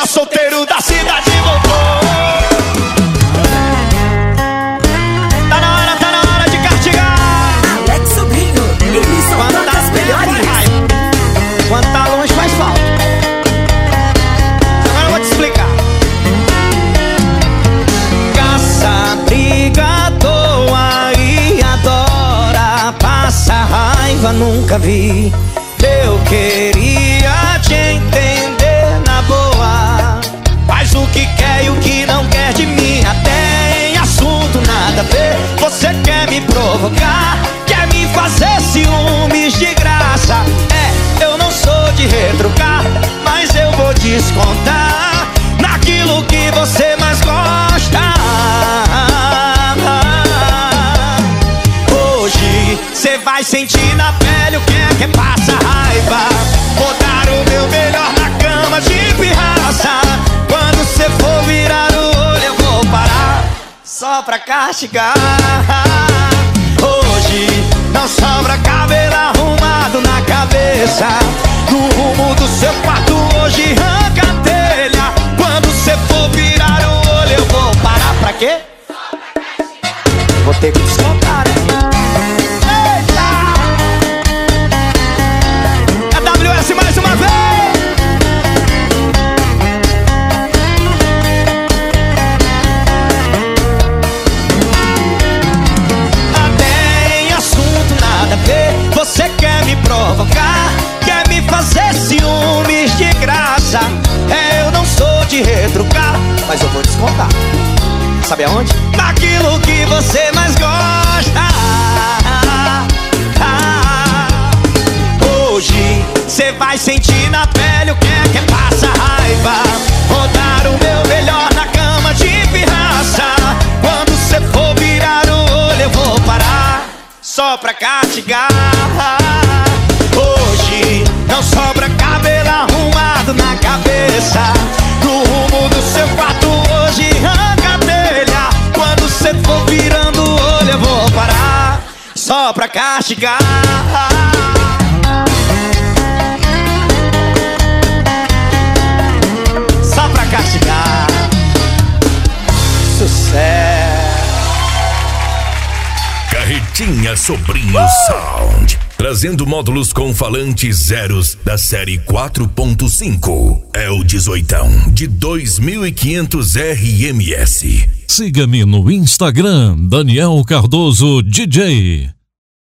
melhor solteiro da cidade voltou. Tá na hora de castigar. Alex Sobrinho, ele só toca as melhores. Quando tá longe faz falta. Agora eu vou te explicar. Caça, briga, doa e adora. Passa raiva, nunca vi. Eu queria te entender na boa. Faz o que quer e o que não quer de mim. Até em assunto nada a ver. Você quer me provocar, quer me fazer ciúmes de graça. Eu não sou de retrucar, mas eu vou descontar naquilo que você mais gosta. Hoje cê vai sentir na pele o que passa raiva. Vou dar o meu melhor na cama de pirraça. Quando cê for virar o olho eu vou parar só pra castigar. Hoje não sobra cabelo arrumado na cabeça. No rumo do seu quarto hoje arranca a telha. Quando cê for virar o olho eu vou parar pra quê? Vou ter que descontar, né? Eita! AWS mais uma vez! Você quer me provocar, quer me fazer ciúmes de graça. Eu não sou de retrucar, mas eu vou descontar. Sabe aonde? Naquilo que você mais gosta. Hoje cê vai sentir na pele o que passa raiva. Vou dar o meu melhor na cama de pirraça. Quando cê for virar o olho eu vou parar só pra castigar. Hoje não sobra cabelo arrumado na cabeça. No rumo do seu quarto hoje arranca a telha. Quando cê for virando o olho eu vou parar só pra castigar. Só pra castigar. Sucesso. Carretinha Sobrinho Sound, trazendo módulos com falantes zeros da série 4.5. É o 18 de 2500 RMS. Siga-me no Instagram, Daniel Cardoso DJ.